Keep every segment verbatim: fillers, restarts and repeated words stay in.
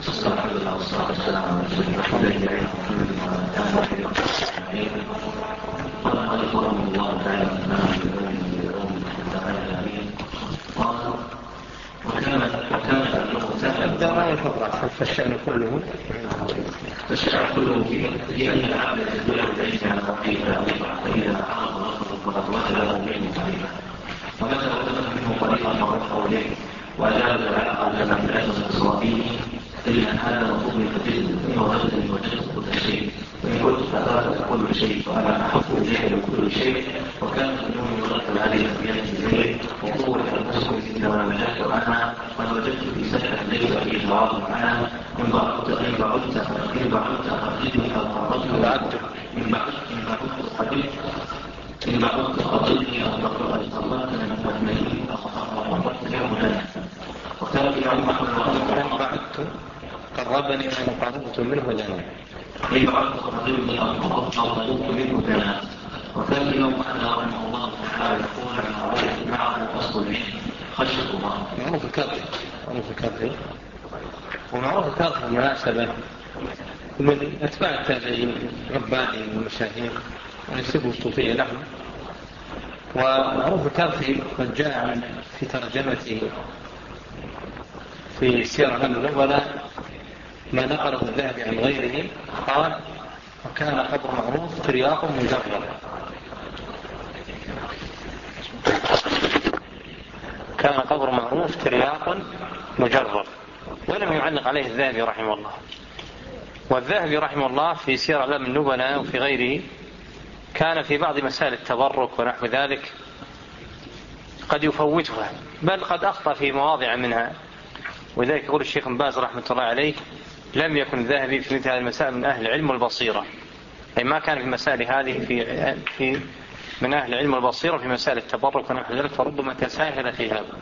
الحمد لله والصلاة والسلام على رسول الله قال المؤلف رحمه الله تعالى قال وكان وكان هذا ما يفرع فالشأن كله فالشأن كله في أن العبد يدل ليس على رقيبه فإذا عرض رفضه وجده منه قريبا ومتى وجد منه قريبا فرفعه إليه وأجاب العلاقة لنا في الأسس الصوابيه إلا أن هذا مطلوب من الجد إنه وجد وجدت كل شيء وإن قلت فأثبت كل شيء وأنا أحط جهل كل شيء وكانت النوم يغطى هذه الأبيات الزيت وطولة المسلم إنما مجاك وأنا قد وجدت في سكة ليس فيه جواب معنا إن بعدت إن بعدت إن بعدت قضيتني فقضيت إن بعدت إن بعدت قضيت إن بعدت قضيتني فقد صلات من المؤمنين فقضيت يوم لنا وكان في يوم إن بعدت قربني أن قربت منه لنا إن بعدت قضيتني فقضيت منه لنا وكان في يوم أن رحمه الله تعالى يقول عن معه أصل العلم خشية الله معروف الكافي معروف الكافي ومعروف الكافي المناسبة من أتباع التابعين رباني المشاهير ونسبه الصوفية لهم. ومعروف الكافي قد جاء في ترجمته في سير أعلام النبلاء ما نقله الذهبي عن غيره قال وكان قبر معروف ترياق مجرد كان قبر معروف ترياق مجرد ولم يعلق عليه الذهبي رحمه الله. والذهبي رحمه الله في سير أعلام النبلاء وفي غيره كان في بعض مسائل التبرك ونحو ذلك قد يفوتها بل قد أخطأ في مواضع منها. وذلك يقول الشيخ بن باز رحمة الله عليه لم يكن الذهبي في مثل هذه المسائل من أهل العلم والبصيرة، أي ما كان في المسائل هذه في في من أهل العلم والبصيرة في مسائل التبرك ونحو ذلك، فربما تساهل في هذا.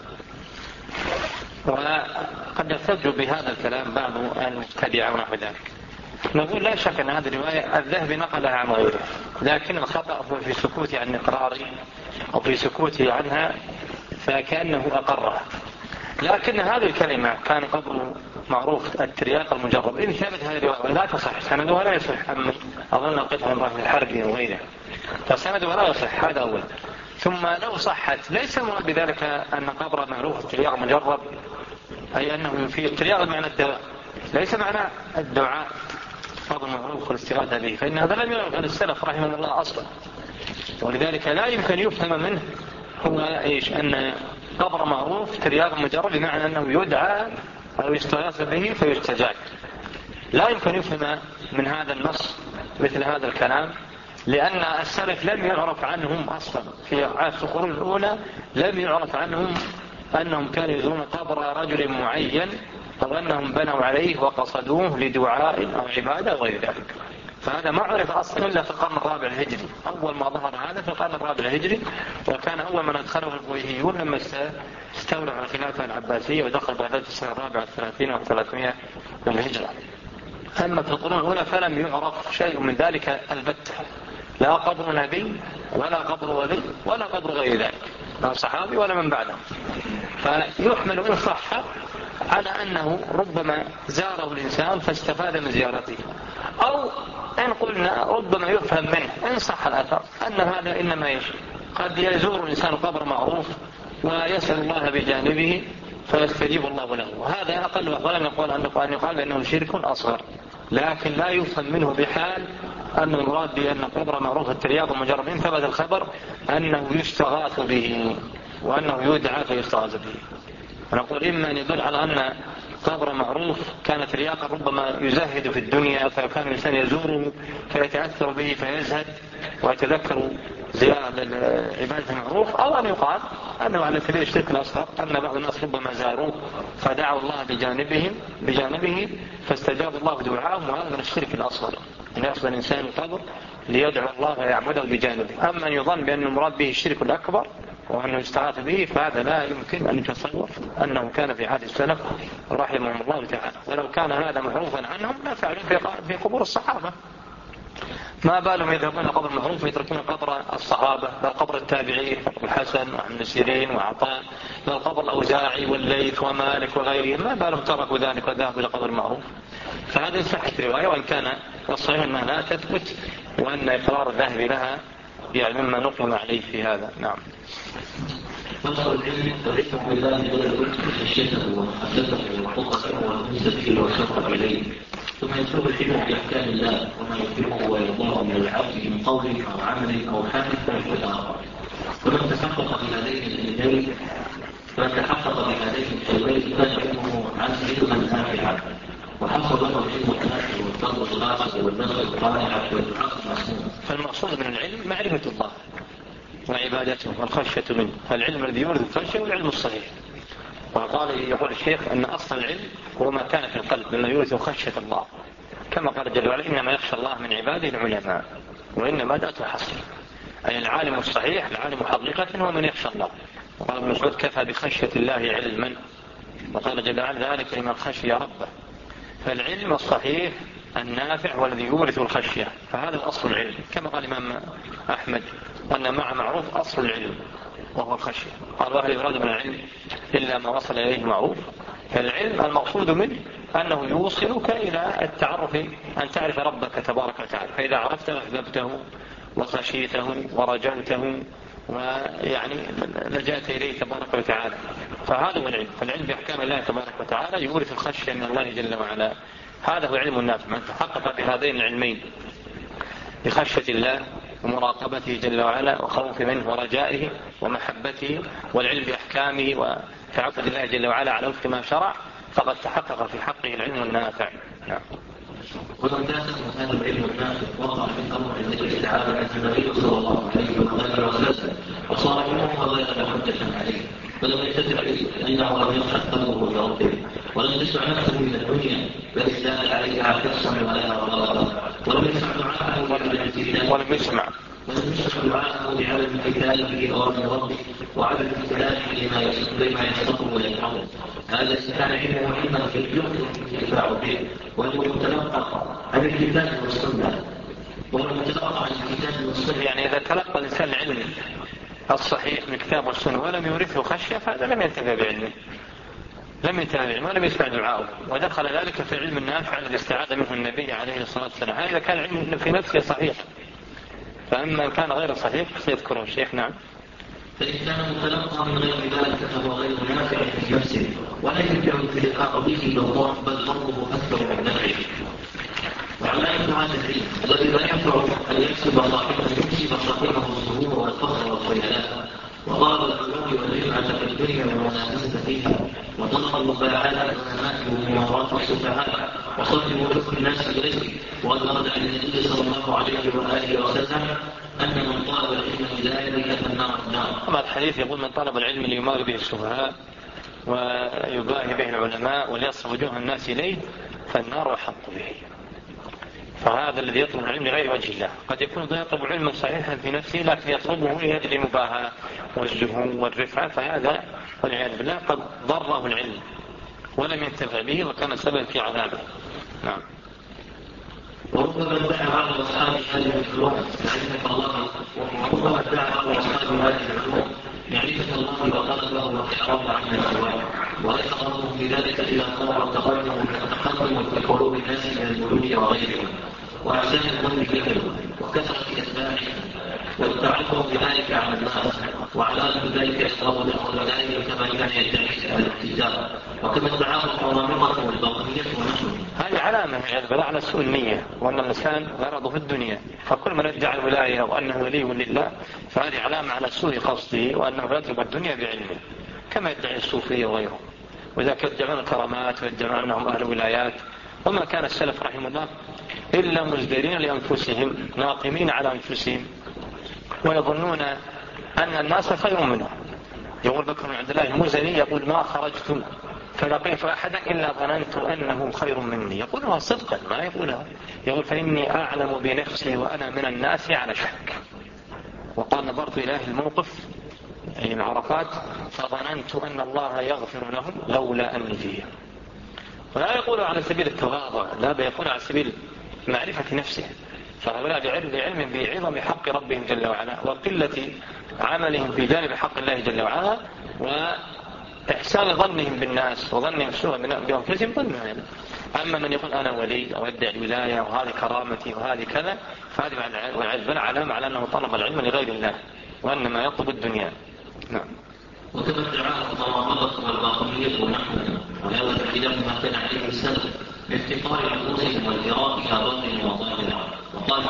وقد يحتج بهذا الكلام بعض المبتدعة ونحو ذلك. نقول لا شك أن هذه الرواية الذهبي نقلها عن غيره، لكن الخطأ هو في سكوته عن إقراره أو في سكوته عنها فكأنه أقرها. لكن هذه الكلمة كان قبل معروف الترياق المجرب إن ثبت هذه الرواية لا تصح سندها لا يصح أما أظن قطعة من رحمة الحربي وغيره فسندها لا يصح. هذا أول. ثم لو صحت ليس المراد بذلك أن قبر معروف الترياق مجرب أي أنه في الترياق معنى الدواء ليس معنى الدعاء قبر معروف والاستغاثة به، فإن هذا لم يعرف عن السلف رحمه الله أصلا. ولذلك لا يمكن يفهم منه هو إيش أن قبر معروف ترياق مجرد بمعنى أنه يدعى أو يستغاث به فيستجاب. لا يمكن يفهم من هذا النص مثل هذا الكلام، لأن السلف لم يعرف عنهم أصلا في عهد القرون الأولى لم يعرف عنهم أنهم كانوا يزورون قبر رجل معين أو أنهم بنوا عليه وقصدوه لدعاء أو عبادة غير ذلك. فهذا ما عرف أصلا إلا في القرن الرابع الهجري. أول ما ظهر هذا في القرن الرابع الهجري، وكان أول من أدخله البويهيون لما استولوا على الخلافة العباسية ودخل بغداد في السنة الرابعة الثلاثين والثلاثمائة للهجرة. أما في القرون الأولى فلم يعرف شيء من ذلك البتة، لا قبر نبي ولا قبر ولي ولا قبر غير ذلك، لا صحابي ولا من بعده. فيحمل إن صح على أنه ربما زاره الإنسان فاستفاد من زيارته، أو إن قلنا ربما يفهم منه إن صح الأثر أن هذا إنما يشير قد يزور الإنسان قبر معروف ويسأل الله بجانبه فيستجيب الله له، وهذا أقل ولم يقول أن يقال بأنه شرك أصغر، لكن لا يفهم منه بحال أن المراد بأن قبر معروف الترياق مجرد إن ثبت الخبر أنه يستغاث به وأنه يدعى فيستغاث به. ونقول إما أن يدل على أن قبر معروف كان ترياقا ربما يزهد في الدنيا فكان الإنسان يزوره فيتأثر به فيزهد ويتذكر زيارة عبادة المعروف، أو أن يقال أنه على سبيل الشرك الأصغر أن بعض الناس ربما زاروه فدعوا الله بجانبهم بجانبه فاستجاب الله دعاءهم، وهذا من الشرك الأصغر أن يأخذ الإنسان القبر ليدعو الله ويعبده بجانبه. أما أن يظن بأن المراد به الشرك الأكبر وأنه يستغاث به فهذا لا يمكن أن يتصور أنه كان في عهد السلف رحمهم الله تعالى. ولو كان هذا معروفا عنهم لا فعلوا في قبور الصحابة، ما بالهم يذهبون قبر المعروف ويتركون قبر الصحابة، بل قبر التابعين الحسن وابن سيرين وعطاء، بل قبر الأوزاعي والليث ومالك وغيرهم، ما بالهم تركوا ذلك وذهبوا إلى قبر المعروف. فهذه صحت رواية، وإن كان الصحيح أنها لا تثبت، وأن إقرار الذهب لها يعني مما نقم عليه في هذا. نعم. فصل العلم والعلم بالله ولا العلم خشيته ومحبته وحقه ونسبته وشوقه إليه، ثم يتلو العلم بأحكام الله وما يحبه ويرضاه من العبد من قول أو عمل أو حال فهو الآخر. ومن تحقق بهذين العلمين فمن تحقق بهذين العلمين كان علمه عنه علما نافعا، وحصل له العلم النافع والفضل الراسخ والنظر القانع والدعاء المسموع. فالمقصود من العلم معرفة الله وعبادته والخشية منه، فالعلم الذي يورث الخشية والعلم الصحيح. وقال يقول الشيخ أن أصل العلم هو ما كان في القلب مما يورث خشية الله، كما قال جل وعلا إنما يخشى الله من عباده العلماء، وإنما دعته حصر، أي العالم الصحيح العالم حقيقة هو من يخشى الله. وقال ابن مسعود كفى بخشية الله علما، وقال جل وعلا ذلك لمن خشي ربه. فالعلم الصحيح النافع والذي يورث الخشية، فهذا الأصل العلم، كما قال الإمام أحمد وأن مع معروف أصل العلم وهو الخشية. قال وهل يراد من العلم إلا ما وصل إليه معروف. فالعلم المقصود منه أنه يوصلك إلى التعرف، أن تعرف ربك تبارك وتعالى، فإذا عرفته أحببته وخشيته ورجوته ويعني لجأت إليه تبارك وتعالى. فهذا هو العلم. فالعلم بأحكام الله تبارك وتعالى يورث الخشية من الله جل وعلا، هذا هو علم النافع. من تحقق بهذين العلمين بخشية الله ومراقبته جل وعلا وخوف منه ورجائه ومحبته والعلم بأحكامه وتعبد الله جل وعلا على وفق ما شرع، فقد تحقق في حقه العلم النافع. نعم. ومن داسه هذا العلم النافع وقع في امر النبي تعالى عن النبي صلى الله عليه وسلم وصار منه وغير حجة عليه، فلم يتبع انه لم يصحح قلبه لربه ولم تسع نفسه من الدنيا بل ازداد عليها حرصا ولا غرضا، ولم يسمع دعاءه ولم يسمع ولم يسمع دعاءه بعدم الامتثال به اوامر ربه وعدم الامتثال لما يستطيع ويفعله. هذا كان علمه علما في الجهد يدفع به، وهو يتلقى عن الكتاب والسنه، وهو يتلقى عن الكتاب والسنه. يعني اذا تلقى الانسان العلم الصحيح من الكتاب والسنه ولم يورثه خشيه فهذا لم ينتفع بعلمه، لم ينتفع بعلمه ولم يسمع دعاءه، ودخل ذلك في العلم النافع الذي استعاذ منه النبي عليه الصلاه والسلام. هذا كان العلم في نفسه صحيح، فاما ان كان غير صحيح سيذكره الشيخ. نعم. فإن كان متلقى من غير ذلك فهو غير نافع في نفسه ولا يمكن الالتقاء به بالله، بل ضره أكثر من نفعه. وعلامة هذا العلم الذي لا ينفع أن يكسب صاحبه يكسب صاحبه السرور والفخر والخيالات وطلب العلوم والرفعة في الدنيا والمنافسة فيها، وطلب المباعات والمناكب ومرات السفهاء وصرف ملوك الناس إليه. وقد ورد عن النبي صلى الله عليه وآله وسلم أن من طلب العلم لا يدرك فالنار النار. أما الحديث يقول من طلب العلم ليمار به السفهاء ويباهي به العلماء وليصرف وجوه الناس إليه فالنار أحق به. فهذا الذي يطلب العلم لغير وجه الله قد يكون يطلب علما صحيحا في نفسه لكن يطلبه لأجل المباهاة والزهو والرفعة، فهذا والعياذ بالله قد ضره العلم ولم ينتفع به وكان سبب في عذابه. نعم. وربما ادعى بعض اصحاب هذه العلوم معرفه الله، وربما ادعى بعض اصحاب هذه العلوم معرفه الله وطلبه والاعراض عنه سواء، وليس قصدهم في ذلك الا صور التقدم والتقدم في قلوب الناس من الملوك وغيرهم واحسان الظن بهم وكثره اتباعهم والتعلق بذلك على الناس، وعلامه ذلك اصرار الاولئك كما كان يدعي اهل الكتاب وكما ادعاه القرامطه والباطنيه ونحن. هذه علامة يعني على سوء النية، وأن الإنسان غرضه في الدنيا، فكل من ادعى الولاية وأنه ولي لله فهذه علامة على سوء قصده وأنه يطلب الدنيا بعلمه كما يدعي الصوفية وغيره. وإذا كانوا يدعون الكرامات ويدعون أنهم أهل ولايات، وما كان السلف رحمه الله إلا مزدرين لأنفسهم ناقمين على أنفسهم ويظنون أن الناس خير منهم. يقول بكر بن عبد الله المزني يقول ما خرجت فلقيت أحدا إلا ظننت أنه خير مني، يقولها صدقا ما يقولها، يقول فإني أعلم بنفسي وأنا من الناس على شك. وقال نظرت إلى الموقف أي العرفات فظننت أن الله يغفر لهم لولا أني فيه. ولا يقول على سبيل التواضع، لا يقول على سبيل معرفة نفسه فهؤلاء لعلم بعظم حق ربهم جل وعلا وقلة عملهم في جانب حق الله جل وعلا وإحسان ظنهم بالناس وظنهم سوء بأنفسهم ظنهم. أما من يقول أنا ولي أو يدعي الولاية وهذه كرامتي وهذه كذا فهذه والعياذ علامة على أنه طلب العلم لغير الله وأنما يطلب الدنيا. نعم. وكما ادعاه الضوابط والباطنية ونحن وهذا الخلاف ما كان عليه السلف بافتقار نفوسهم والإرادة باطن وظاهرا. وقال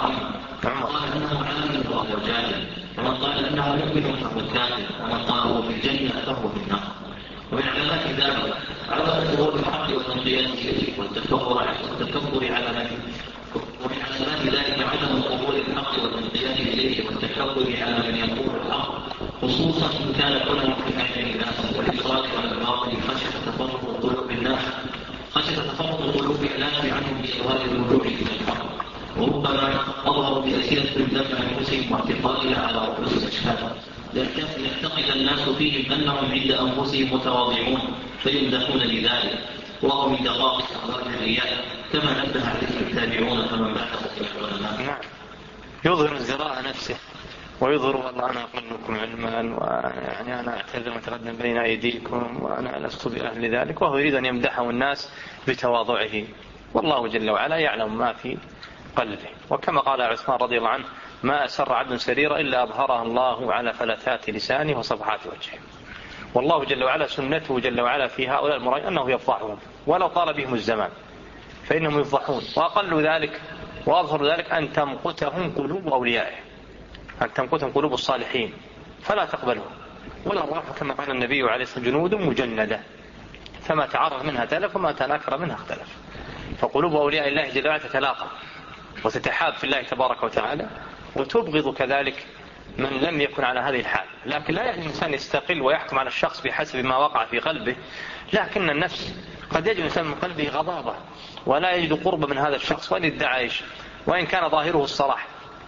قال انه عالم وهو جاهل ومن قال انه مؤمن فهو كافر ومن قال هو في الجنه فهو في النار. ومن علامات ذلك عدم ظهور الحق وتنقيته والتكبر والتكبر على من ومن علامات ذلك عدم قبول الحق وتنقيته اليه والتكبر على من يقول الحق خصوصا ان كان كله في اعين الناس والاصرار على الباطل خشيه تفرق قلوب الناس خشيه تفرق قلوب الناس عنهم بإظهار الوجوه الى الحق وربما أظهروا بأسئلة الدفع أنفسهم واعتقادها على رؤوس الأشهاد ليعتقد الناس فيهم أنهم عند أنفسهم متواضعون فيمدحون لذلك وهو من دقائق أخبار الرياء كما نبه عليه التابعون فمن بحث في العلماء. نعم. يظهر ازدراء نفسه ويظهر والله أنا أقلكم علما ويعني أنا أعتذر وأتقدم بين أيديكم وأنا لست بأهل ذلك وهو يريد أن يمدحه الناس بتواضعه والله جل وعلا يعلم ما في قلبه. وكما قال عثمان رضي الله عنه ما أسر عبد سريرا إلا أظهرها الله على فلتات لسانه وصفحات وجهه. والله جل وعلا سنته جل وعلا في هؤلاء المرأي أنه يفضحهم ولو طال بهم الزمان فإنهم يفضحون وأقل ذلك وأظهر ذلك أن تمقتهم قلوب أوليائه أن تمقتهم قلوب الصالحين فلا تقبلهم ولا الروح كما قال النبي عليه الصلاة والسلام جنود مجندة فما تعرف منها تلف وما تناكر منها اختلف. فقلوب أولياء الله جل وعلا تتلاقى وتتحاب في الله تبارك وتعالى وتبغض كذلك من لم يكن على هذه الحال. لكن لا يعني الإنسان يستقل ويحكم على الشخص بحسب ما وقع في قلبه لكن النفس قد يجد الإنسان من قلبه غضابة ولا يجد قرب من هذا الشخص وإن ادعى إيش وإن كان ظاهره الصلاح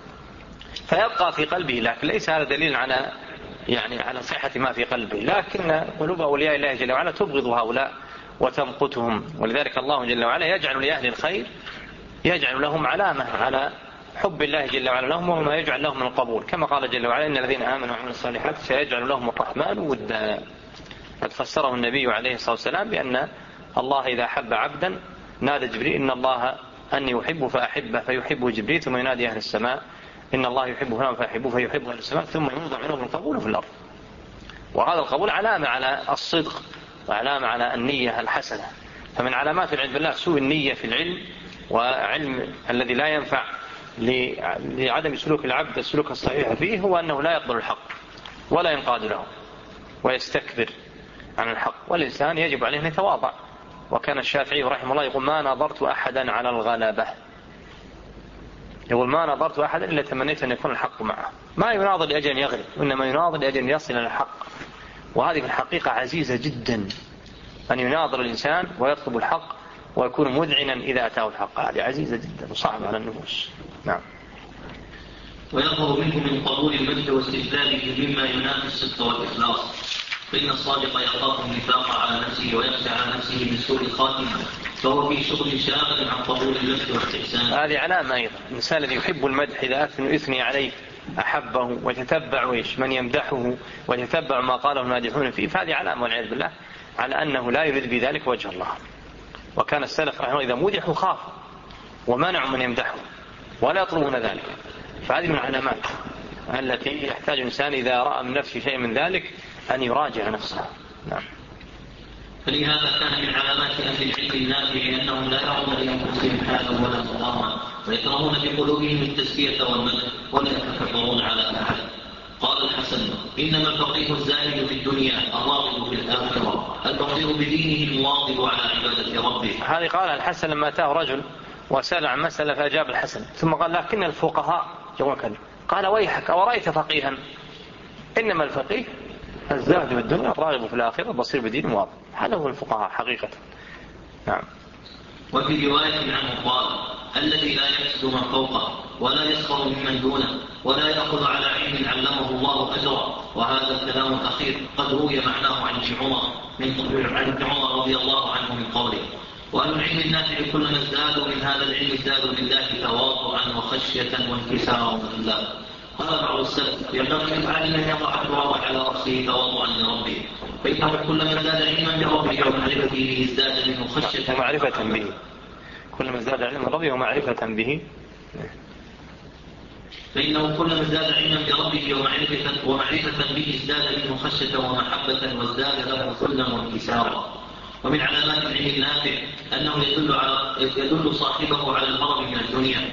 فيبقى في قلبه لكن ليس هذا دليل على يعني على صحة ما في قلبه. لكن قلوب أولياء الله جل وعلا تبغض هؤلاء وتمقتهم ولذلك الله جل وعلا يجعل لأهل الخير يجعل لهم علامة على حب الله جل وعلا لهم وما يجعل لهم من القبول كما قال جل وعلا إن الذين آمنوا وعملوا الصالحات سيجعل لهم الرحمن ودا. قد فسره النبي عليه الصلاة والسلام بأن الله إذا حب عبدا نادى جبريل إن الله أني يحب فأحبه فيحبه جبريل ثم ينادي أهل السماء إن الله يحب فلان فيحبه فيحبه أهل السماء ثم يوضع منهم القبول في الأرض. وهذا القبول علامة على الصدق وعلامة على النية الحسنة. فمن علامات العلم بالله سوء النية في العلم وعلم الذي لا ينفع لعدم سلوك العبد السلوك الصحيح فيه هو أنه لا يقبل الحق ولا ينقاد له ويستكبر عن الحق. والإنسان يجب عليه أن يتواضع. وكان الشافعي رحمه الله يقول ما نظرت أحدا على الغلبة يقول ما نظرت أحدا إلا تمنيت أن يكون الحق معه. ما يناظر لأجل أن يغلب وإنما يناظر لأجل أن يصل إلى الحق. وهذه في الحقيقة عزيزة جدا أن يناظر الإنسان ويطلب الحق ويكون مذعنا إذا أتاه الحق. هذه عزيزة جدا وصعبة على النفوس. نعم. ويظهر منه من قبول المجد واستجلاله مما ينافي الصدق والإخلاص فإن الصادق يخاف النفاق على نفسه ويخشى على نفسه من سوء الخاتمة فهو في شغل شاغل عن قبول المجد والاستحسان. هذه علامة أيضا الإنسان الذي يحب المدح إذا أثني عليه أحبه ويتتبع إيش من يمدحه ويتتبع ما قاله الناجحون فيه فهذه علامة والعياذ بالله على أنه لا يريد بذلك وجه الله. وكان السلف رحمه الله إذا مدحوا خافوا ومنعوا من يمدحوا ولا يطلبون ذلك. فهذه من العلامات التي يحتاج الإنسان إذا رأى من نفسه شيء من ذلك أن يراجع نفسه. نعم. فلهذا كان من علامات أهل العلم النافع أنهم لا يرون لأنفسهم حالا ولا ضرارا ويكرهون في قلوبهم التزكية والمدح ولا يتكبرون على أحد. قال الحسن إنما الفقيه الزاهد في الدنيا الراغب في الآخرة البصير بدينه المواظب على عبادة ربه. هذه قال الحسن لما أتاه رجل وسأل عن مسألة فأجاب الحسن ثم قال لكن الفقهاء جوكا قال ويحك أورأيت فقيها إنما الفقيه الزاهد في الدنيا الراغب في الآخرة البصير بدينه المواظب. هذا هو الفقهاء حقيقة. نعم. وفي رواية عنه قال الذي لا يحسد من فوقه ولا يسخر ممن دونه ولا يأخذ على علم علمه الله أجرا. وهذا الكلام الأخير قد روي معناه عن ابن عمر من عن ابن عمر رضي الله عنه من قوله وأهل العلم النافع كلما ازدادوا من هذا العلم ازدادوا لله تواضعا وخشية وانكسارا لله. قال بعض السلف ينبغي للعالم أن يضع التراب على رأسه تواضعا لربه، فإنه كلما ازداد علما بربه ومعرفته ازداد منه خشية ومعرفة به. كلما ازداد علما بربه ومعرفة به فإنه كلما ازداد علما بربه ومعرفة, ومعرفة به ازداد منه خشية ومحبة وازداد له ذلا وانكسارا. ومن علامات العلم النافع أنه يدل, على يدل صاحبه على الهرب من الدنيا،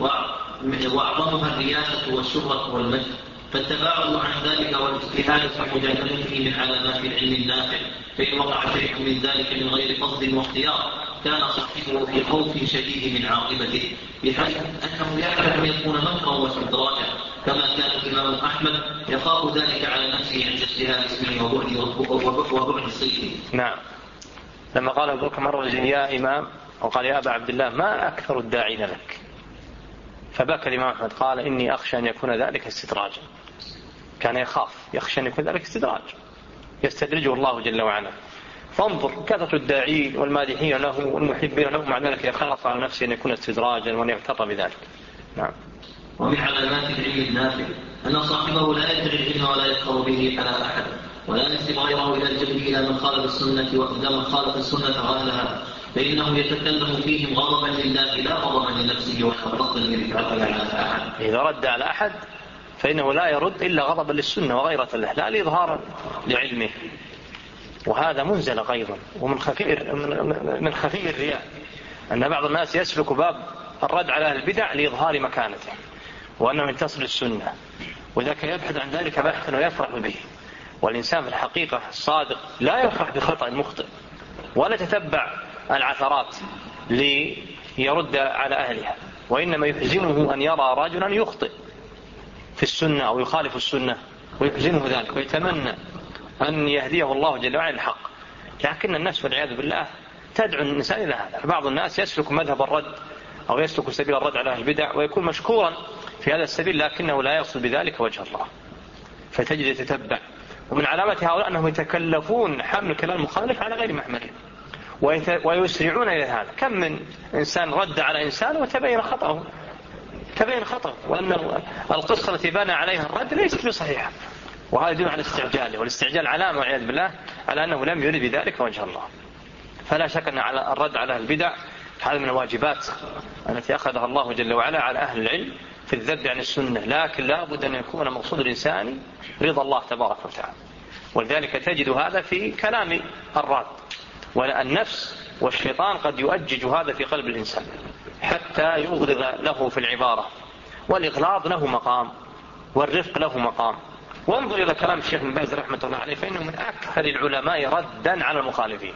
وأعظمها الرياسة والشهرة والمجد، فالتباعد عن ذلك والاجتهاد في مجانبته من علامات العلم النافع. فإن وقع شيء من ذلك من غير قصد واختيار كان صاحبه في خوف شديد من عاقبته، بحيث أنه يعلم أن يكون منكرا واستدراجا، كما كان الإمام أحمد يخاف ذلك على نفسه عند اشتهاء اسمه وبعد وبعد صيته. نعم. لما قال أبو بكر مرة يا إمام، وقال يا أبا عبد الله ما أكثر الداعين لك، فبكى الإمام أحمد قال إني أخشى أن يكون ذلك استدراجا. كان يخاف يخشى أن يكون ذلك استدراج يستدرجه الله جل وعلا. فانظر كثرة الداعين والمادحين له والمحبين له، مع ذلك يخاف على نفسه أن يكون استدراجا وأن يغتر بذلك. نعم. ومن علامات العلم النافع أن صاحبه لا يدعي العلم ولا يفخر به على أحد، ولا ينسب غيره إلى الجهل إلى من خالف السنة وإلى من خالف السنة أهلها، فإنه يتكلم فيهم غضبا لله لا غضبا لنفسه ولا ردا لرفعته على أحد. إذا رد على أحد فإنه لا يرد إلا غضبا للسنة وغيرة له، لا لإظهارا لعلمه. وهذا منزل أيضا. ومن خفي من خفي الرياء أن بعض الناس يسلك باب الرد على أهل البدع لإظهار مكانته وأنه ينتصر للسنة، وذاك يبحث عن ذلك بحثا ويفرح به. والإنسان في الحقيقة الصادق لا يفرح بخطأ المخطئ ولا تتبع العثرات ليرد على أهلها، وإنما يحزنه أن يرى رجلا يخطئ في السنة أو يخالف السنة ويحزنه ذلك، ويتمنى أن يهديه الله جل وعلا الحق. لكن الناس والعياذ بالله تدعو الإنسان إلى هذا. بعض الناس يسلك مذهب الرد أو يسلك سبيل الرد على أهل البدع ويكون مشكورا في هذا السبيل، لكنه لا يقصد بذلك وجه الله، فتجد يتتبع. ومن علامات هؤلاء أنهم يتكلفون حمل كلام المخالف على غير محمله ويسرعون إلى هذا. كم من إنسان رد على إنسان وتبين خطأه تبين خطأه وأن القصة التي بنى عليها الرد ليست بصحيحة، وهذا يدل على استعجاله، والاستعجال علامة والعياذ بالله على أنه لم يرد بذلك وجه الله. فلا شك أن على الرد على البدع هذا من الواجبات التي أخذها الله جل وعلا على أهل العلم في الذب عن السنة، لكن لا بد أن يكون مقصود الإنسان رضا الله تبارك وتعالى. ولذلك تجد هذا في كلام الراد، والنفس والشيطان قد يؤجج هذا في قلب الإنسان حتى يغلظ له في العبارة، والإغلاظ له مقام والرفق له مقام. وانظر إلى كلام الشيخ بن باز رحمة الله عليه، فإنه من أكثر العلماء ردا على المخالفين،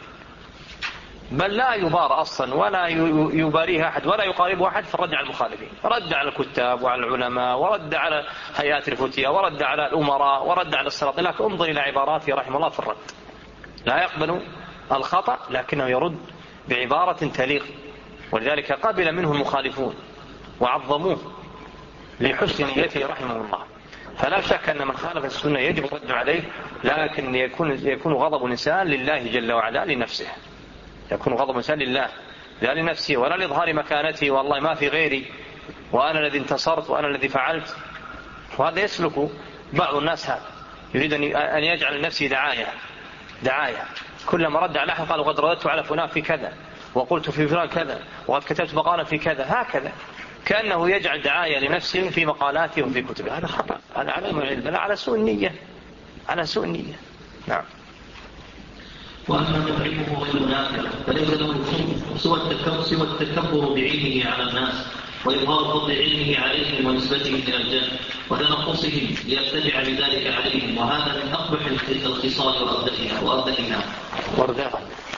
بل لا يبار أصلا ولا يباريه أحد ولا يقاربه أحد في الرد على المخالفين. رد على الكتاب وعلى العلماء، ورد على هيئات الفتية، ورد على الأمراء، ورد على السلاطين. لكن انظر إلى عباراته رحمه الله في الرد، لا يقبل الخطأ لكنه يرد بعبارة تليق. ولذلك قبل منه المخالفون وعظموه لحسن نيته رحمه الله. فلا شك أن من خالف السنة يجب الرد عليه، لكن يكون يكون غضب الإنسان لله جل وعلا لنفسه، يكون غضب الإنسان لله لا لنفسه ولا لإظهار مكانته والله ما في غيري وأنا الذي انتصرت وأنا الذي فعلت. وهذا يسلك بعض الناس، هذا يريد أن يجعل لنفسه دعاية دعاية كلما رد على أحد قال قد رددت على فلان في كذا وقلت في فلان كذا وقد كتبت مقالا في كذا، هكذا كأنه يجعل دعاية لنفسه في مقالاته وفي كتبه. هذا خطأ، هذا على بل على سوء النية، على سوء النية. نعم. وأما تعليمه غير نافع فليس له سوى التكبر بعلمه على الناس وإظهار فضل علمه عليهم ونسبتهم إلى الجنة وتنقصهم ليرتفع بذلك عليهم، وهذا من أقبح الخصال وأردئها وأردئها وردها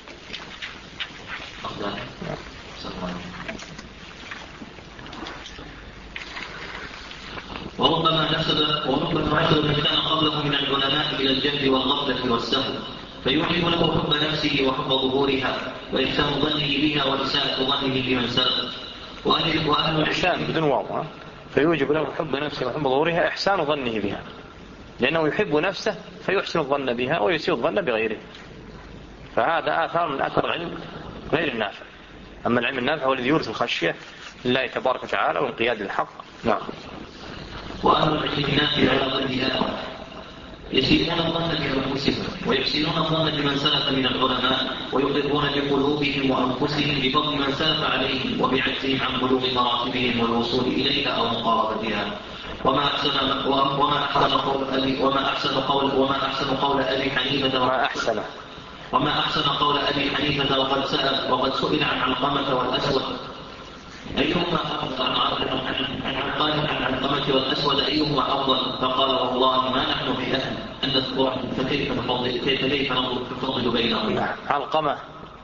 وربما نسب وربما نسب من كان قبله من العلماء إلى الجهل والغفلة والسهو، فيوجب له حب نفسه وحب ظهورها وإحسان ظنه بها وإساءة ظنه بمن سلف. وأهل وأهل الإحسان بدون واو، فيوجب له حب نفسه وحب ظهورها إحسان ظنه بها، لأنه يحب نفسه فيحسن الظن بها ويسيء الظن بغيره. فهذا آثار من آثار العلم غير النافع. أما العلم النافع هو الذي يورث الخشية لله تبارك وتعالى وانقياد الحق. نعم. وأهل العلم النافع على ضدها يسيئون الظن بأنفسهم ويحسنون الظن بمن سلف من العلماء ويقرون بقلوبهم وأنفسهم بفضل من سلف عليهم وبعجزهم عن بلوغ مراتبهم والوصول إليها أو مقاربتها. وما أحسن وما أحسن قول أبي وما أحسن قول وما أحسن قول أبي حنيفة وما أحسن وما أحسن قول أبي حنيفة وقد سأل وقد سئل عن علقمة والأسود أيهما أفضل عن علقمة والأسود أيهما أفضل؟ فقال والله ما نحن بأهل أن نذكرهم فكيف نفضل كيف كيف نفضل بينهم. علقمة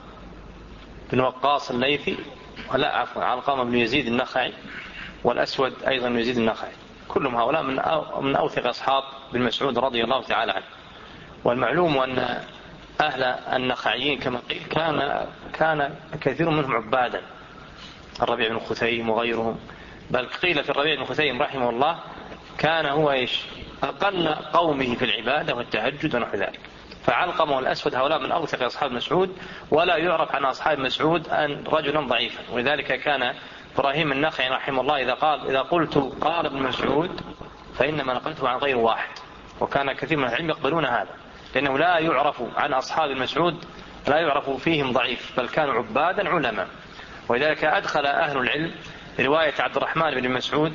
بن وقاص الليثي ولا عفوا علقمة بن يزيد النخعي والأسود أيضا بن يزيد النخعي كلهم هؤلاء من من أوثق أصحاب بن مسعود رضي الله تعالى عنه. والمعلوم أن أهل النخعيين كما قيل كان كان كثير منهم عبادا، الربيع بن خثيم وغيرهم، بل قيل في الربيع بن خثيم رحمه الله كان هو إيش أقل قومه في العبادة والتهجد ونحو ذلك. فعلقمة والأسود هؤلاء من أوثق أصحاب مسعود، ولا يعرف عن أصحاب مسعود أن رجلا ضعيفا. ولذلك كان إبراهيم النخعي رحمه الله إذا قال إذا قلت قال ابن مسعود فإنما نقلته عن غير واحد. وكان كثير من العلم يقبلون هذا، لأنه لا يعرف عن أصحاب المسعود لا يعرف فيهم ضعيف، بل كانوا عبادا علماء. ولذلك أدخل أهل العلم رواية عبد الرحمن بن مسعود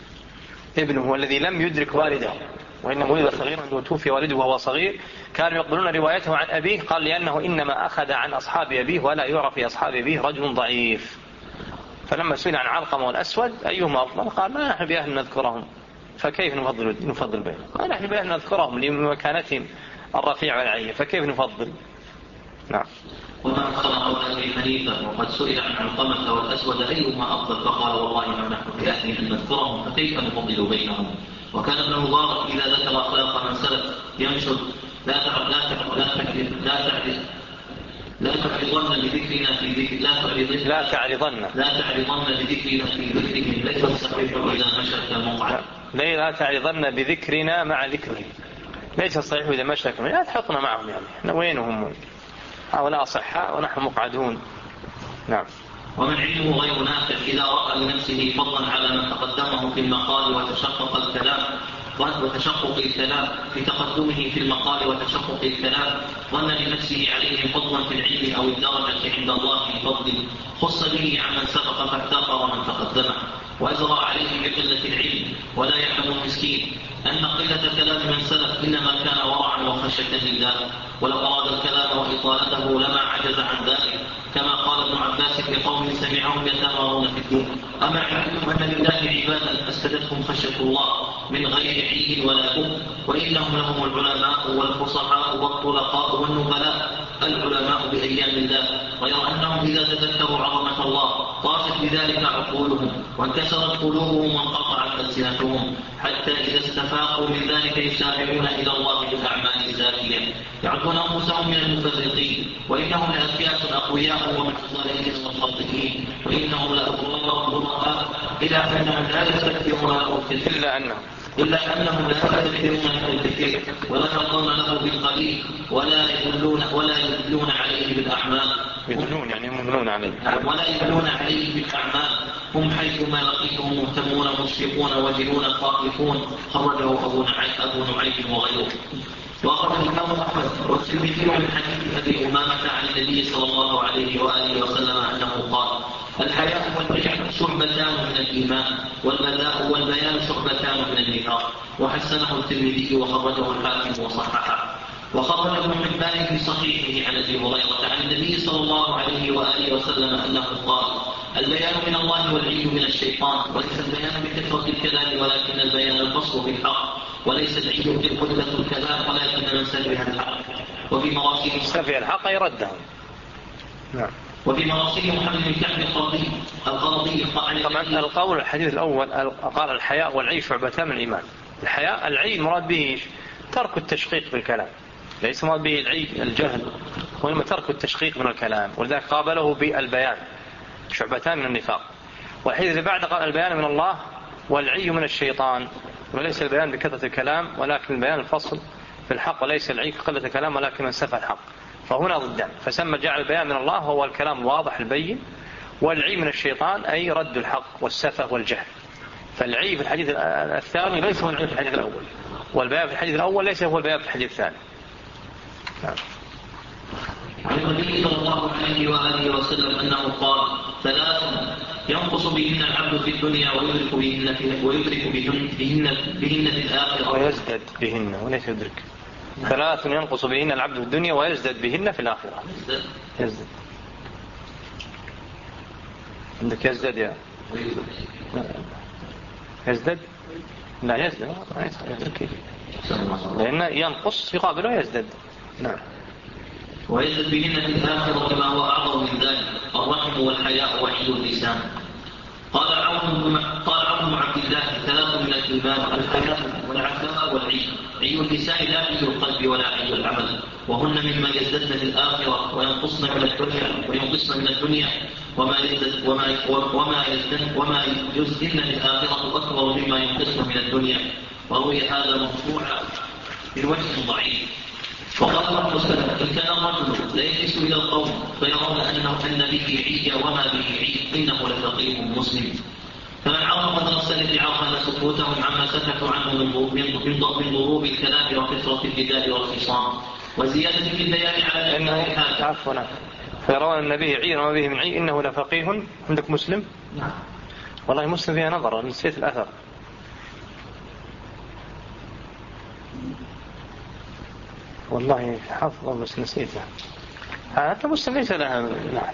ابنه الذي لم يدرك والده وإنه ولد صغيرا وتوفي والده وهو صغير، كانوا يقبلون روايته عن أبيه، قال لأنه إنما أخذ عن أصحاب أبيه ولا يعرف في أصحاب أبيه رجل ضعيف. فلما سئل عن علقمة والأسود أيهما أفضل قال ما نحن بأهل نذكرهم فكيف نفضل نفضل بينهم، ما نحن بأهل نذكرهم لمكانتهم الرفيع والعالية فكيف نفضل. نعم. وما أحسن قول أبي حنيفة وقد سئل عن علقمة والأسود أيهما أفضل فقال والله ما نحن بأهل أن نذكرهم فكيف نفضل بينهم. وكان ابن مبارك إذا ذكر أخلاق من سلف ينشد لا تعرض لا تعرض لا تعرض لا تعرض لا تعرضن بذكرنا في ذكر لا تعرضن لا تعرضن لا تعرضن بذكرنا في ذكرهم ليس الصحيح إذا مشت المقعد لا تعرضن بذكرنا مع ذكرهم ليس الصحيح إذا مشت لا تحطنا معهم يعني احنا وينهم هؤلاء أصحاء ونحن مقعدون. نعم. ومن علمه غير نافع إذا رأى لنفسه فضلا على من تقدمه في المقال وتشقق الكلام وتشقق الكلام في تقدمه في المقال وتشقق الكلام ظن لنفسه عليه فضلا في العلم أو الدرجة عند الله بفضل خص به عمن سبق فاحتقر من تقدمه وأجرى عليه بقلة العلم ولا يعلم المسكين أن قلة كلام من سلف إنما كان ورعا وخشية لله ولو أراد الكلام وإطالته لما عجز عن ذلك كما قال ابن عباس لقوم سمعهم يتمارون في الدين أما علمتم أن لله عبادا أسكتتهم خشية الله من غير عي ولا بؤ وإنهم لهم العلماء والفصحاء والطلقاء والنبلاء العلماء بأيام الله غير أنهم إذا تذكروا عظمة الله طاشت بذلك عقولهم وانكسرت قلوبهم وانقطعت ألسنتهم حتى إذا استفاقوا من ذلك يسارعون إلى الله بالأعمال الزاكية يعدون أنفسهم من المفرطين وإنهم لأذكياء أقوياء ومحصنين ومخطئين وإنهم لأبرار براء إلى أنهم لا يستكبرون إلا أنهم إلا أنهم لا يستكبرون الكثير ولا يرضون له بالقليل ولا يدلون ولا يدلون عليه بالأعمال يدلون يعني يمنون عليه ولا يدلون عليه بالأعمال هم حيثما لقيتهم مهتمون مشفقون وجلون خائفون خرجه أبو نعيم أبو نعيم وغيره. وأخرج الإمام أحمد والترمذي من حديث أبي أمامة عن النبي صلى الله عليه وآله وسلم أنه قال الحياء والبيان شعبتان من الإيمان والبلاء والبيان شعبتان من النفاق وحسنه الترمذي وخرجه الحاكم وصححه. وخرج ابن حبان في صحيحه عن ابي هريره عن النبي صلى الله عليه واله وسلم انه قال البيان من الله والعي من الشيطان وليس البيان بكثره الكلام ولكن البيان الفصل في الحق وليس العي بقله الكلام ولكن من سفه الحق. وفي مراسيل سفه الحق يرده. نعم. وفي مراسيل محمد بن كعب القرظي القرظي طبعا القول الحديث الاول قال الحياء والعي شعبتان من الايمان. الحياء العي المراد به ترك التشقيق بالكلام ليس مراد به العي الجهل وإنما ترك التشقيق من الكلام ولذلك قابله بالبيان شعبتان من النفاق. والحديث اللي بعد قال البيان من الله والعي من الشيطان وليس البيان بكثرة الكلام ولكن البيان الفصل في الحق وليس العي كقلة الكلام ولكن من سفه الحق. فهنا ضدان فسمى جعل البيان من الله هو الكلام الواضح البين والعي من الشيطان أي رد الحق والسفه والجهل. فالعي في الحديث الثاني ليس هو العي في الحديث الأول، والبيان في الحديث الأول ليس هو البيان في الحديث الثاني. نعم. عن النبي صلى الله عليه وآله وسلم أنه قال: ثلاث ينقص بهن العبد في الدنيا ويدرك بهن في ويدرك بهن بهن, بهن في الآخرة ويزداد بهن وليس يدرك. ثلاث ينقص بهن العبد في الدنيا ويزداد بهن في الآخرة. يزداد. عندك يزداد يا يزداد لا يزداد لأن ينقص يقابله يزداد. نعم. ويزداد بهن في الآخرة ما هو أعظم من ذلك الرحم والحياء وحي اللسان. قال عون قال عون عبد الله: ثلاث من الإيمان: الحياء والعفاف والعي. عي اللسان لا عي القلب ولا عي العمل، وهن مما يزددن في الآخرة وينقصن من الدنيا وينقصن من الدنيا وما يزدد وما وما يزدد وما يزددن في الآخرة أكبر مما ينقصن من الدنيا. وروي هذا مرفوعا من وجه ضعيف. وقال بعض السلف: إن كان الرجل لا يجلس إلى القوم فيرون أنه أن به عي وما به عي إنه لفقيه مسلم. فمن عرف من السلف عرف سكوتهم عما سكتوا عنه من ضروب الكلام وكثرة الجدال والخصام وزيادة في البيان على أنه عفوا فيرون أن به عي وما به من عي إنه لفقيه. عندك مسلم؟ نعم. والله مسلم فيها نظر، نسيت الأثر. والله حافظه بس نسيته. هذا مسلم ليس لها. نعم.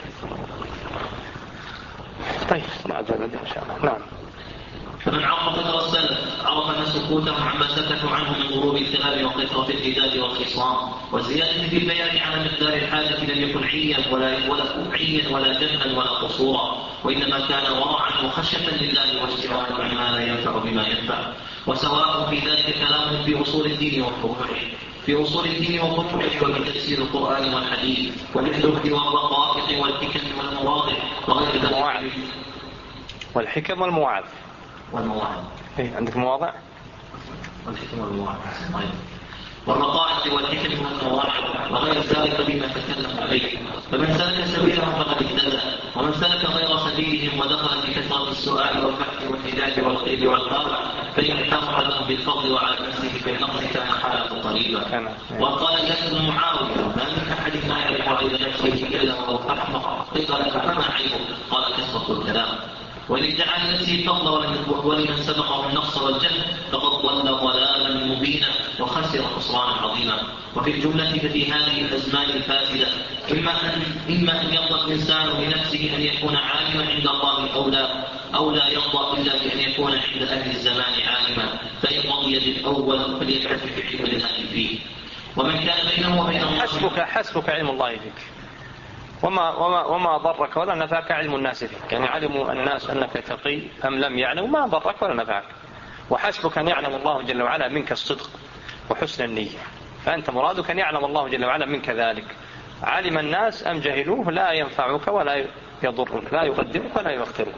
طيب ما أدري إن شاء الله. نعم. فمن عرف قدر السلف عرف أن سكوتهم عما سكتوا عنه من ضروب الكلام وكثرة الجدال والخصام وزيادة في البيان على مقدار الحاجة لم يكن عيا ولا ولا عيا ولا جهلا ولا قصورا، وإنما كان ورعا وخشية لله واشتراكا عما لا ينفع بما ينفع. وسواء في ذلك كلام في أصول الدين وفروعه في أصول الدين وفروعه وفي تفسير القرآن والحديث والحدود والرقائق والحكم والمواضع وغير ذلك. والحكم والمواعظ والمواعظ. إيه عندك مواضع؟ والحكم والمواعظ. طيب. والرقائق والحكم والمواعظ وغير ذلك بما تكلم عليه. فمن سلك سبيلهم فقد اهتدى، ومن سلك غير سبيلهم ودخل في كثرة السؤال والبحث والحجاج والقيل والقال فإن احتفظ لهم بالفضل وعلى نفسه بالنقص كان حالة طريبة. وقال جابر بن معاوية: ما من أحد ما يعرف عيب نفسه إلا وهو أحمق. قيل: فما عيبه؟ قال: كثرة الكلام. وإن ادعى لنفسه الفضل ولمن سبقه النقص والجهل فقد ضل ضلالا مبينا وخسر خسرانا عظيما. وفي الجملة ففي هذه الأزمان الفاسدة إما أن إما أن يرضى الإنسان لنفسه أن يكون عالما عند الله أو لا أو لا يرضى إلا بأن يكون عند أهل الزمان عالما، فإن رضي بالأول فليكتفي بعلم الله فيه. ومن كان بينه وبين الله حسبك حسبك علم الله فيك، وما وما وما ضرك ولا نفعك علم الناس فيك. يعني علموا الناس أنك تقي أم لم يعلموا ما ضرك ولا نفعك. وحسبك أن يعلم الله جل وعلا منك الصدق وحسن النية، فأنت مرادك أن يعلم الله جل وعلا منك ذلك. علم الناس أم جهلوه لا ينفعك ولا يضرك، لا يقدمك ولا يؤخرك.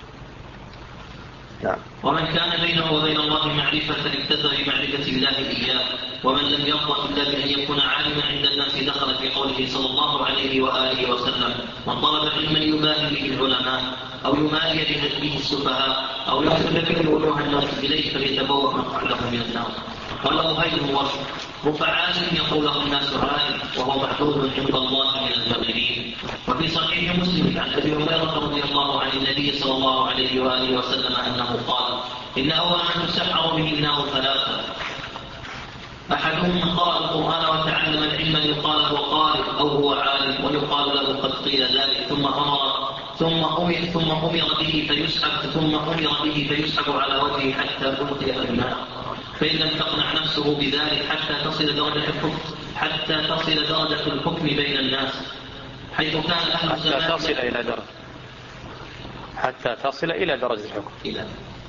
نعم. ومن كان بينه وبين الله معرفة اكتفى بمعرفة الله إياه، ومن لم يرضى إلا بأن يكون عالما عند الناس دخل في قوله صلى الله عليه وآله وسلم: من طلب علما يباهي به العلماء أو يمالي به السفهاء أو يحسن به وجوه الناس إليه فليتبوأ مقعده من النار. قال وهيد ورد رب عالم يقول له الناس عالم وهو محدود عند الله من المغربين. وفي صحيح مسلم عن أبي هريرة رضي الله عن النبي صلى الله عليه وآله وسلم أنه قال: إن أول من تسحر به النار ثلاثة: أحدهم من قرأ القرآن وتعلم العلم يقال هو قارئ أو هو عالم ويقال له قد قيل ذلك ثم أمر ثم أمر ثم أمر به فيسحب ثم أمر به فيسحب على وجهه حتى ألقي في النار، فإن لم تقنع نفسه بذلك حتى تصل درجة الحكم حتى تصل درجة الحكم بين الناس حيث كان أهل الزمان حتى تصل إلى درجة حتى تصل إلى درجة الحكم. إلى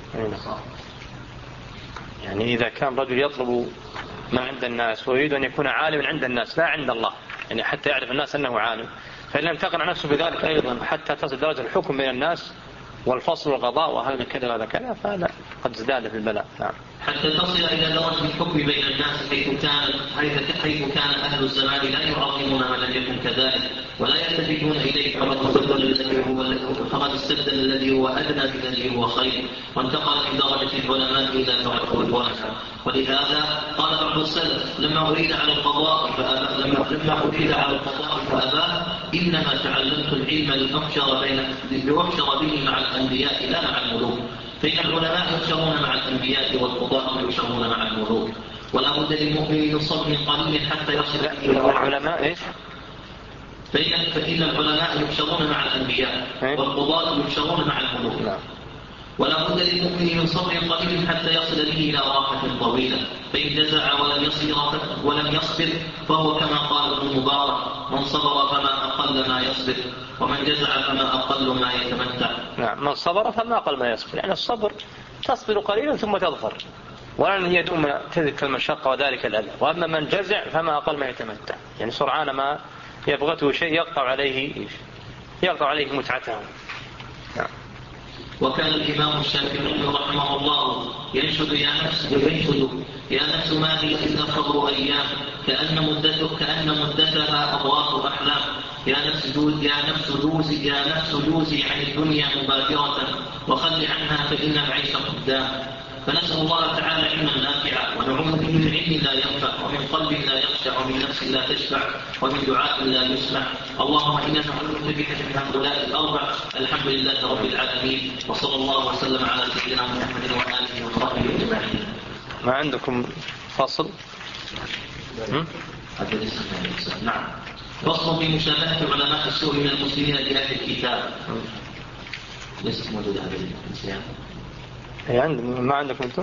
يعني إذا كان رجل يطلب ما عند الناس ويريد أن يكون عالما عند الناس لا عند الله، يعني حتى يعرف الناس أنه عالم، فإن لم تقنع نفسه بذلك أيضا حتى تصل درجة الحكم بين الناس والفصل والقضاء وهذا كذا وهذا كذا فهذا قد ازداد في البلاء. نعم. حتى تصل إلى درجة الحكم بين الناس حيث كان حيث كان أهل الزمان لا يعظمون من لم يكن كذلك ولا يلتفتون إليه فقد استبدل الذي هو فقد استبدل الذي هو أدنى بالذي هو خير وانتقل من درجة العلماء إلى درجة الورثة. ولهذا قال بعض السلف لما أريد على القضاء فأبى لما لما أريد على القضاء فأبى إنما تعلمت العلم لأحشر بين لأحشر به مع الأنبياء لا مع الملوك. فإن العلماء يحشرون مع الأنبياء والقضاء يحشرون مع الملوك ولا بد للمؤمن من صبر قليل حتى يصل إلى العلماء إيش؟ فإن, فإن العلماء يحشرون مع الأنبياء والقضاء يحشرون مع الملوك ولا بد للمؤمن من صبر قليل حتى يصل به إلى راحة طويلة. فإن جزع ولم يصبر ولم يصبر فهو كما قال ابن المبارك من صبر فما أقل ما يصبر ومن جزع فما أقل ما يتمتع. نعم من صبر فما أقل ما يصبر يعني الصبر تصبر قليلا ثم تظفر ولن يدوم تلك المشقة وذلك الأذى. وأما من جزع فما أقل ما يتمتع يعني سرعان ما يبغته شيء يقطع عليه يقطع عليه متعته. نعم. وكان الإمام الشافعي رحمه الله ينشد يا نفس ينشد يا نفس ما هي إلا صبر أيام كأن مدته كأن مدتها أضواء أحلام يا نفس جوز يا نفس جوزي يا نفس جوزي عن الدنيا مبادرة وخل عنها فإن العيش قدام. فنسأل الله تعالى علما نافعا ونعوذ به من علم لا ينفع ومن قلب لا يخشع ومن نفس لا تشفع ومن دعاء لا يسمع. اللهم إنا نعوذ بك من هؤلاء الأربع. الحمد لله رب العالمين وصلى الله وسلم على سيدنا محمد وآله وصحبه أجمعين. ما عندكم فصل؟ نعم. فصل في مشابهة علماء السوء من المسلمين لأهل الكتاب. ليست موجودة هذه الأشياء. هي عند ما عندكم انتم؟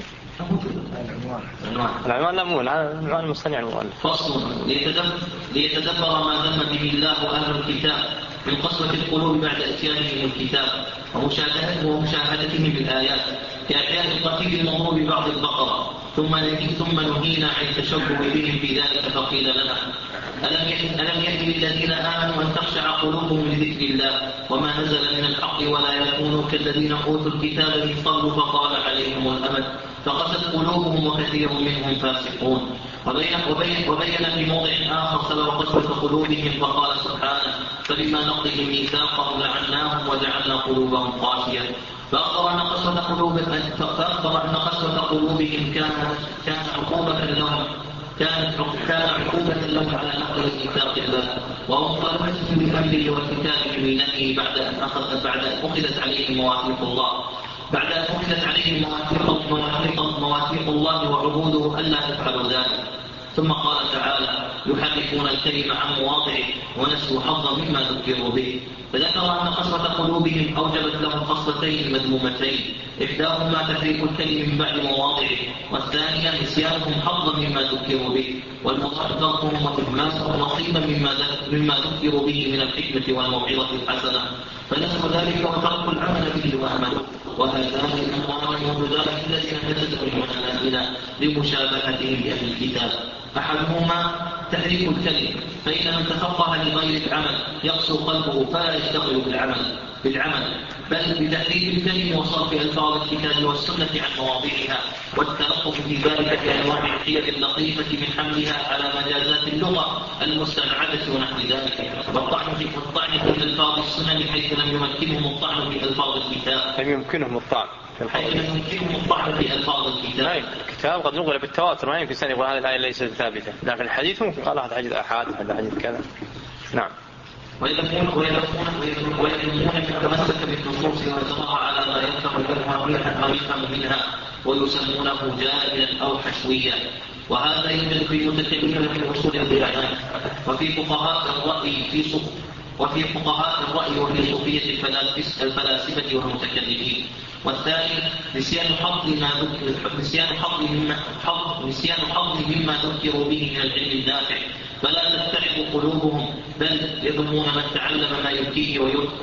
العنوان لا مو العنوان المصنع المؤلف. فصل ليتدبر ما ذم به الله أهل الكتاب من قسوة القلوب بعد إتيانهم الكتاب ومشاهدتهم بالآيات كأحياء القتيل المضروب بعض البقرة ثم ثم نهينا عن التشبه بهم في ذلك فقيل لنا ألم يهد للذين آمنوا أن تخشع قلوبهم لذكر الله وما نزل من الحق ولا يكونوا كالذين أوتوا الكتاب من قبل فطال عليهم الأمد فقست قلوبهم وكثير منهم فاسقون. وبين, وبين, وبين في موضع آخر سبب قسوة قلوبهم فقال سبحانه فبما نقضهم ميثاقهم لعناهم وجعلنا قلوبهم قاسية فأخبر أن قسوة قلوبهم فأخبر أن قسوة قلوبهم كانت كان عقوبة لهم كانت كان عقوبة لهم على نقض ميثاق الله ومخالفتهم بأمره والكتاب بمنه بعد أن أخذ بعد أن أخذت عليهم مواثيق الله بعد أن أخذت عليهم مواثيق مواثيق مواثيق الله وعهوده ألا تفعلوا ذلك. ثم قال تعالى يحرفون الكلمة عن مواضعه ونسوا حظا مما ذكروا به فذكر أن قسوة قلوبهم أوجبت لهم خصلتين مذمومتين إحداهما تحريف الكلم من بعد مواضعه والثانية نسيانهم حظا مما ذكروا به والمضاعف ضغطهم وإهمالهم نصيبا مما مما ذكروا به من الحكمة والموعظة الحسنة فنسوا ذلك وتركوا العمل به وعملوا وهذان الأمران موجودان الذين نزلوا المنازل لمشابهتهم بأهل الكتاب. أحدهما تحريف الكلم فإن من تفقه لغير العمل يقسو قلبه فلا يشتغل بالعمل بالعمل بل بتحريف الكلم وصرف ألفاظ الكتاب والسنة عن مواضعها والتلطف في ذلك بأنواع الحيل اللطيفة من حملها على مجازات اللغة المستبعدة ونحو ذلك والطعن في الطعن في ألفاظ السنن حيث لم يمكنهم الطعن في ألفاظ الكتاب لم يمكنهم الطعن حيث لم يمكنهم الطعن في ألفاظ الكتاب. الكتاب قد نقل بالتواتر ما يمكن سنة يقول هذه الآية ليست ثابتة لكن الحديث ممكن قال هذا حديث أحد هذا حديث كذا. نعم. ويذمون ويذمون ويذمون من تمسك بالنصوص ويزرع على ما يفهم منها ريحا ويفهم منها ويسمونه جاهلا أو حشويا وهذا يوجد في المتكلمين في أصول البيان وفي فقهاء الرأي في صف وفي فقهاء الرأي وفي صوفية الفلاسفة والمتكلمين. والثاني نسيان حظ ما ذكر نسيان حظ مما حظ نسيان حظ مما ذكروا به من العلم النافع فلا تستعب قلوبهم بل يظنون من تعلم ما يبكيه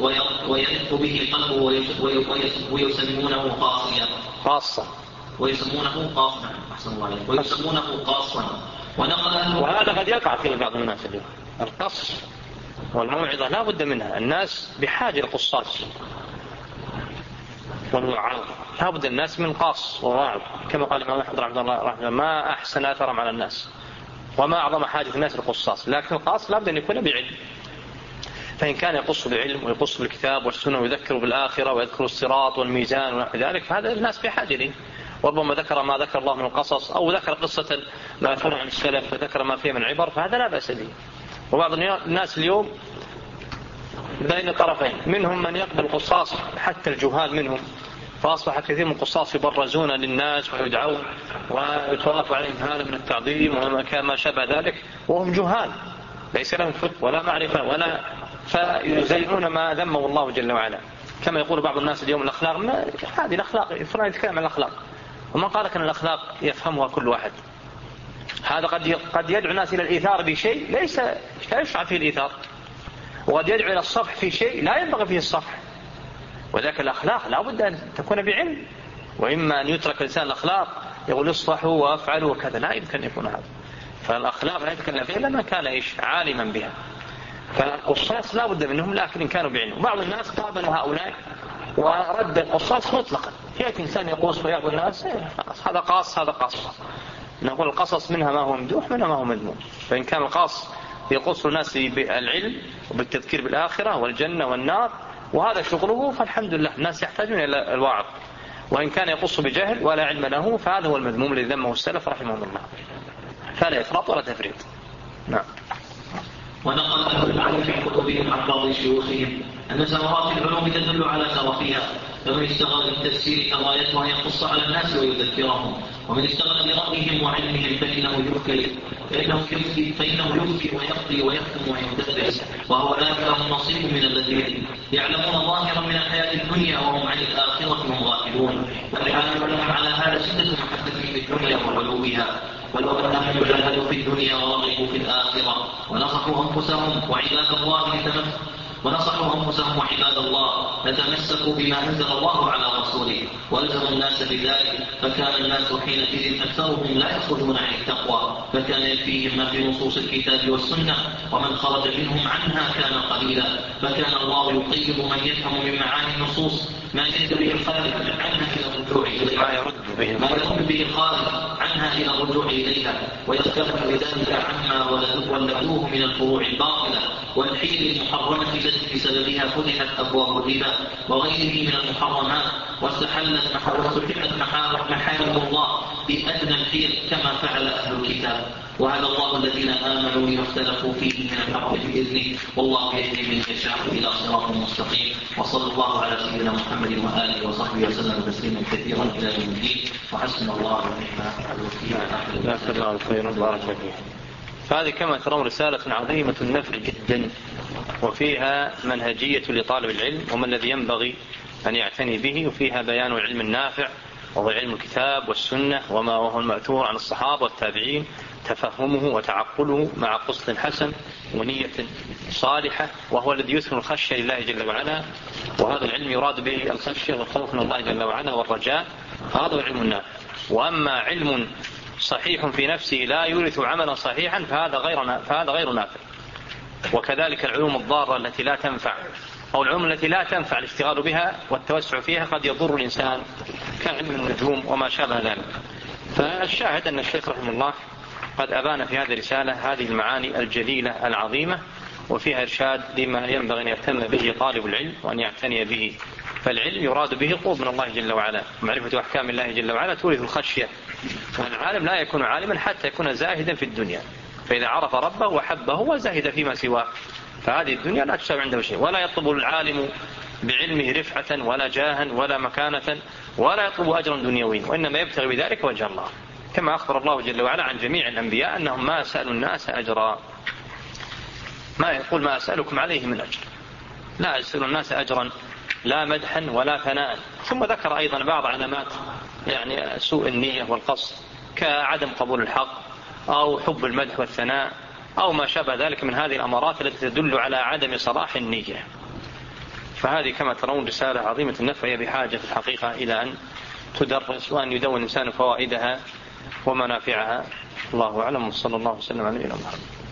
ويرق به قلبه ويسمونه قاصيا خاصة ويسمونه قاصا أحسن الله عليك ويسمونه قاصا ونقل وهذا قد يقع في بعض الناس اليوم القص والموعظة لا بد منها الناس بحاجة للقصاص والوعظ. لابد الناس من قاص وواعظ، كما قال الإمام أحمد رحمه الله رحمه ما أحسن أثرهم على الناس وما أعظم حاجة الناس للقصاص. لكن القاص لابد أن يكون بعلم، فإن كان يقص بعلم ويقص بالكتاب والسنة ويذكر بالآخرة ويذكر الصراط والميزان ونحو ذلك فهذا الناس بحاجة له. وربما ذكر ما ذكر الله من القصص أو ذكر قصة مأثورة عن السلف وذكر ما فيه من عبر، فهذا لا بأس به. وبعض الناس اليوم بين الطرفين، منهم من يقبل القصاص حتى الجهال منهم، فأصبح كثير من القصاص يبرزون للناس ويدعون ويتوافى عليهم هذا من التعظيم وما كما شابه ذلك وهم جهال ليس لهم فقه ولا معرفة ولا، فيزينون ما ذمه الله جل وعلا. كما يقول بعض الناس اليوم الأخلاق، ما هذه الأخلاق فلان يتكلم عن الأخلاق، وما قال أن الأخلاق يفهمها كل واحد. هذا قد قد يدعو الناس إلى الإيثار بشيء ليس لا يشرع فيه الإيثار، وقد يدعو إلى الصفح في شيء لا ينبغي فيه الصفح. وذاك الأخلاق لا بد أن تكون بعلم، وإما أن يترك الإنسان الأخلاق يقول اصلحوا وافعلوا وكذا، لا يمكن أن يكون هذا. فالأخلاق لا يتكلم فيها إلا ما كان إيش عالما بها. فالقصاص لا بد منهم، لكن إن كانوا بعلم. وبعض الناس قابل هؤلاء ورد القصاص مطلقا، يأتي إنسان يقص ويأخذ الناس هذا قاص هذا قاص. نقول القصص منها ما هو ممدوح منها ما هو مذموم. فإن كان القاص يقص الناس بالعلم وبالتذكير بالآخرة والجنة والنار وهذا شغله فالحمد لله، الناس يحتاجون إلى الوعظ. وإن كان يقص بجهل ولا علم له فهذا هو المذموم الذي ذمه السلف رحمه الله، فلا إفراط ولا تفريط. نعم. ونقل أهل العلم في كتبهم عن بعض شيوخهم أن ثمرات العلوم تدل على شرفها، فمن اشتغل بالتفسير فغايته أن يقص على الناس ويذكرهم، ومن اشتغل برأيهم وعلمهم فإنه يفكر فإنه يفكر فإنه يفكر ويقضي ويحكم ويدبر، وهؤلاء لهم نصيب من الذين يعلمون ظاهرا من الحياة الدنيا وهم عن الآخرة هم غافلون. والعالم لهم على هذا شدة محبة في الدنيا وعلوها، ولو أنهم جاهدوا في الدنيا ورغبوا في الآخرة ونصحوا أنفسهم وعباد الله لتمسكوا ونصحوا أنفسهم وعباد الله لتمسكوا بما أنزل الله على رسوله وألزموا الناس بذلك، فكان الناس حينئذ أكثرهم لا يخرجون عن التقوى، فكان يكفيهم ما في نصوص الكتاب والسنة، ومن خرج منهم عنها كان قليلا. فكان الله يقيد من يفهم من معاني النصوص ما يرد به الخارج عنها إلى الرجوع إليها ما يرد به الخارج عنها إلى الرجوع إليها ويختلف بذلك عما ولدوه من الفروع الباطلة والحيل المحرمة التي بسببها فتحت أبواب الربا وغيره من المحرمات واستحلت محارم الله بأدنى الحيل كما فعل أهل الكتاب. وهذا الله الذين آمنوا لما اختلفوا فيه من الحق بإذنه، والله يهدي من يشاء إلى صراط مستقيم. وصلى الله على سيدنا محمد وآله وصحبه وسلم تسليما كثيرا إلى يوم الدين، وحسن الله ونعم الوكيل. لا شاء الله خير بارك فيه. فهذه كما ترون رسالة عظيمة النفع جدا، وفيها منهجية لطالب العلم وما الذي ينبغي أن يعتني به، وفيها بيان العلم النافع وهو علم الكتاب والسنة وما هو المأثور عن الصحابة والتابعين، تفهمه وتعقله مع قصد حسن ونية صالحة، وهو الذي يثمر الخشية لله جل وعلا. وهذا العلم يراد به الخشية والخوف من الله جل وعلا والرجاء، هذا هو العلم النافع. وأما علم صحيح في نفسه لا يورث عملا صحيحا فهذا غير فهذا غير نافع. وكذلك العلوم الضارة التي لا تنفع أو العلوم التي لا تنفع الاشتغال بها والتوسع فيها قد يضر الإنسان كعلم النجوم وما شابه ذلك. فالشاهد أن الشيخ رحمه الله قد أبان في هذه الرسالة هذه المعاني الجليلة العظيمة، وفيها إرشاد لما ينبغي أن يهتم به طالب العلم وأن يعتني به. فالعلم يراد به القرب من الله جل وعلا، معرفة أحكام الله جل وعلا تورث الخشية. والعالم لا يكون عالما حتى يكون زاهدا في الدنيا، فإذا عرف ربه وحبه وزاهد فيما سواه فهذه الدنيا لا تساوي عنده شيء. ولا يطلب العالم بعلمه رفعة ولا جاها ولا مكانة ولا يطلب أجرا دنيويا، وإنما يبتغي بذلك وجه الله، كما أخبر الله جل وعلا عن جميع الأنبياء أنهم ما سألوا الناس أجرا، ما يقول ما أسألكم عليه من أجر، لا يسأل الناس أجرا لا مدحا ولا ثناء. ثم ذكر أيضا بعض علامات يعني سوء النية والقصد كعدم قبول الحق أو حب المدح والثناء أو ما شابه ذلك من هذه الأمارات التي تدل على عدم صلاح النية. فهذه كما ترون رسالة عظيمة النفع، هي بحاجة في الحقيقة إلى أن تدرس وأن يدون الإنسان فوائدها ومنافعها. الله أعلم، وصلى الله وسلم على نبينا محمد.